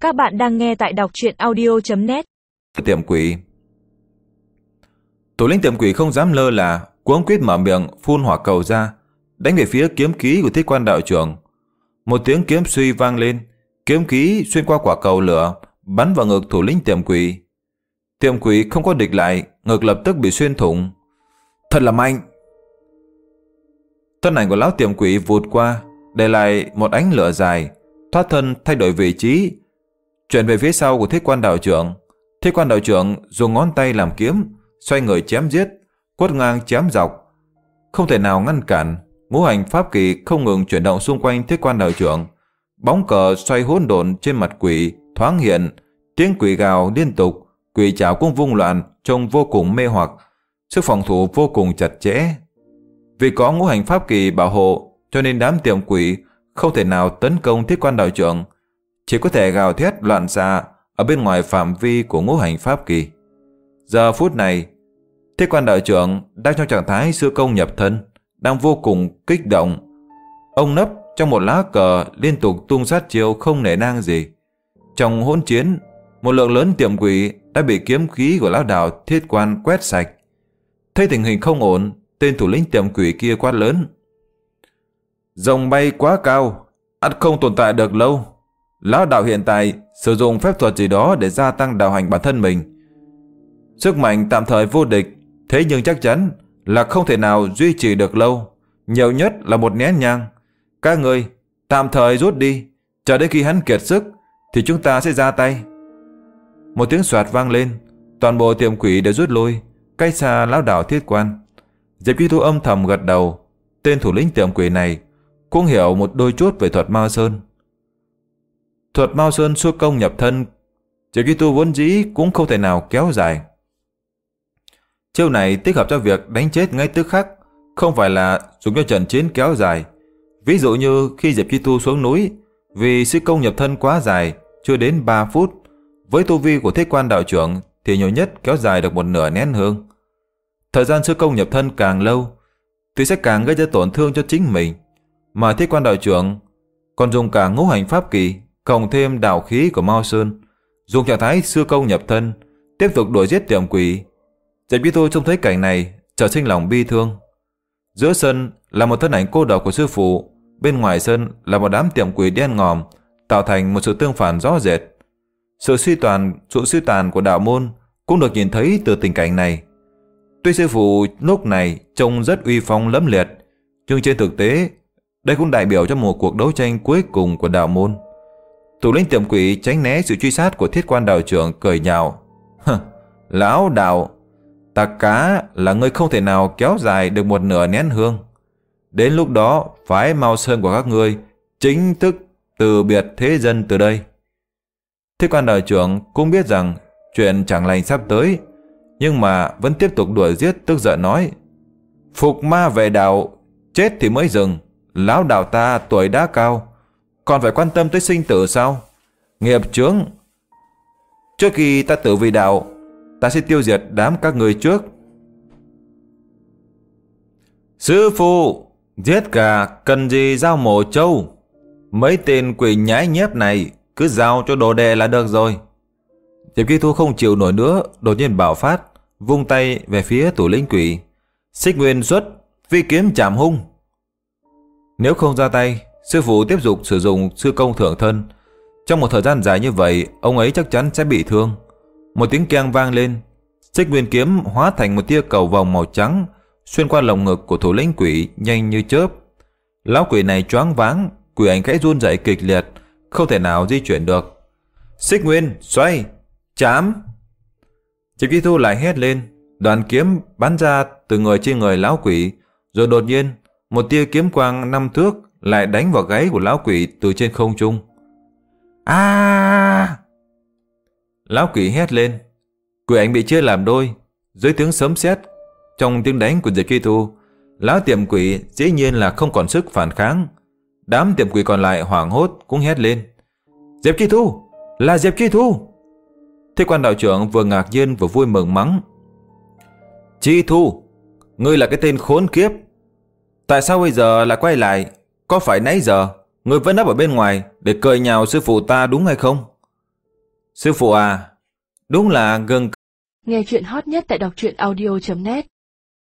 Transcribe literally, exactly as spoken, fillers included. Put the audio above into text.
Các bạn đang nghe tại đọc truyện audio chấm net. Tiệm quỷ. Thủ lĩnh tiệm quỷ không dám lơ là, cuống quýt mở miệng phun hỏa cầu ra, đánh về phía kiếm khí của Thiết Quan đạo trưởng. Một tiếng kiếm suy vang lên, kiếm khí xuyên qua quả cầu lửa, bắn vào ngực thủ lĩnh tiệm quỷ. Tiệm quỷ không có địch lại, ngực lập tức bị xuyên thủng. Thật là mạnh. Thân ảnh của lão tiệm quỷ vụt qua, để lại một ánh lửa dài, thoát thân thay đổi vị trí, chuyển về phía sau của Thiết Quan đạo trưởng. Thiết Quan đạo trưởng dùng ngón tay làm kiếm, xoay người chém giết, quất ngang chém dọc, không thể nào ngăn cản. Ngũ hành pháp kỳ không ngừng chuyển động xung quanh Thiết Quan đạo trưởng. Bóng cờ xoay hỗn độn trên mặt quỷ thoáng hiện, tiếng quỷ gào liên tục, quỷ trảo cũng vung loạn, trông vô cùng mê hoặc, sức phòng thủ vô cùng chặt chẽ. Vì có ngũ hành pháp kỳ bảo hộ, cho nên đám tiệm quỷ không thể nào tấn công Thiết Quan đạo trưởng, chỉ có thể gào thét loạn xạ ở bên ngoài phạm vi của ngũ hành pháp kỳ. Giờ phút này, Thiết Quan đạo trưởng đang trong trạng thái sư công nhập thân, đang vô cùng kích động. Ông nấp trong một lá cờ, liên tục tung sát chiêu không nể nang gì. Trong hỗn chiến, một lượng lớn tiệm quỷ đã bị kiếm khí của lão đạo Thiết Quan quét sạch. Thấy tình hình không ổn, tên thủ lĩnh tiệm quỷ kia quát lớn: Rồng bay quá cao, ắt không tồn tại được lâu. Lão đạo hiện tại sử dụng phép thuật gì đó để gia tăng đạo hành bản thân mình. Sức mạnh tạm thời vô địch, thế nhưng chắc chắn là không thể nào duy trì được lâu, nhiều nhất là một nén nhang. Các ngươi tạm thời rút đi, chờ đến khi hắn kiệt sức thì chúng ta sẽ ra tay. Một tiếng xoạt vang lên, toàn bộ tiệm quỷ đều rút lui, cách xa lão đạo Thiết Quan. Diệp Chi Thu âm thầm gật đầu, tên thủ lĩnh tiệm quỷ này cũng hiểu một đôi chút về thuật Mao Sơn. Thuật Mao Sơn xuất công nhập thân, Diệp Chi Thu vốn dĩ cũng không thể nào kéo dài. Chiêu này tích hợp cho việc đánh chết ngay tức khắc, không phải là dùng cho trận chiến kéo dài. Ví dụ như khi Diệp Chi Thu xuống núi, vì sức công nhập thân quá dài, chưa đến ba phút, với tu vi của Thiết Quan đạo trưởng thì nhiều nhất kéo dài được một nửa nén hương. Thời gian sức công nhập thân càng lâu thì sẽ càng gây ra tổn thương cho chính mình, mà Thiết Quan đạo trưởng còn dùng cả ngũ hành pháp kỳ cộng thêm đạo khí của Mao Sơn, dùng trạng thái sư công nhập thân tiếp tục đuổi giết tiệm quỷ. Diệp Chi Thu trông thấy cảnh này chợt sinh lòng bi thương. Giữa sân là một thân ảnh cô độc của sư phụ, bên ngoài sân là một đám tiệm quỷ đen ngòm, tạo thành một sự tương phản rõ rệt. Sự suy tàn, sự suy tàn của đạo môn cũng được nhìn thấy từ tình cảnh này. Tuy sư phụ lúc này trông rất uy phong lẫm liệt, nhưng trên thực tế đây cũng đại biểu cho một cuộc đấu tranh cuối cùng của đạo môn. Thủ lĩnh tiệm quỷ tránh né sự truy sát của Thiết Quan đạo trưởng, cười nhạo: Lão đạo, ta cá là ngươi không thể nào kéo dài được một nửa nén hương. Đến lúc đó phái Mao Sơn của các ngươi chính thức từ biệt thế dân từ đây. Thiết Quan đạo trưởng cũng biết rằng chuyện chẳng lành sắp tới, nhưng mà vẫn tiếp tục đuổi giết, tức giận nói: Phục ma về đạo, chết thì mới dừng. Lão đạo ta tuổi đã cao, còn phải quan tâm tới sinh tử sao? Nghiệp chướng. Trước khi ta tử vì đạo, ta sẽ tiêu diệt đám các người trước. Sư phụ, giết gà cần gì giao mổ trâu? Mấy tên quỷ nhái nhép này cứ giao cho đồ đệ là được rồi. Diệp Chi Thu không chịu nổi nữa, đột nhiên bạo phát, vung tay về phía thủ lĩnh quỷ. Xích nguyên xuất, phi kiếm chạm hung. Nếu không ra tay, sư phụ tiếp tục sử dụng sư công thượng thân. Trong một thời gian dài như vậy, ông ấy chắc chắn sẽ bị thương. Một tiếng keng vang lên, xích nguyên kiếm hóa thành một tia cầu vòng màu trắng, xuyên qua lồng ngực của thủ lĩnh quỷ nhanh như chớp. Lão quỷ này choáng váng, quỷ ảnh khẽ run rẩy kịch liệt, không thể nào di chuyển được. Xích nguyên xoay, chám. Diệp Chi Thu lại hét lên, đoàn kiếm bắn ra từ người trên người lão quỷ, rồi đột nhiên một tia kiếm quang năm thước lại đánh vào gáy của lão quỷ từ trên không trung. A! À! Lão quỷ hét lên, quỷ ảnh bị chia làm đôi. Dưới tiếng sấm sét, trong tiếng đánh của Diệp Chi Thu, lão tiệm quỷ dĩ nhiên là không còn sức phản kháng. Đám tiệm quỷ còn lại hoảng hốt cũng hét lên: Diệp Chi Thu, là Diệp Chi Thu! Thiết Quan đạo trưởng vừa ngạc nhiên vừa vui mừng mắng: Chi Thu, ngươi là cái tên khốn kiếp! Tại sao bây giờ lại quay lại? Có phải nãy giờ ngươi vẫn nấp ở bên ngoài để cười nhạo sư phụ ta đúng hay không? Sư phụ à, đúng là gừng. Nghe chuyện hot nhất tại đọc truyện audio chấm net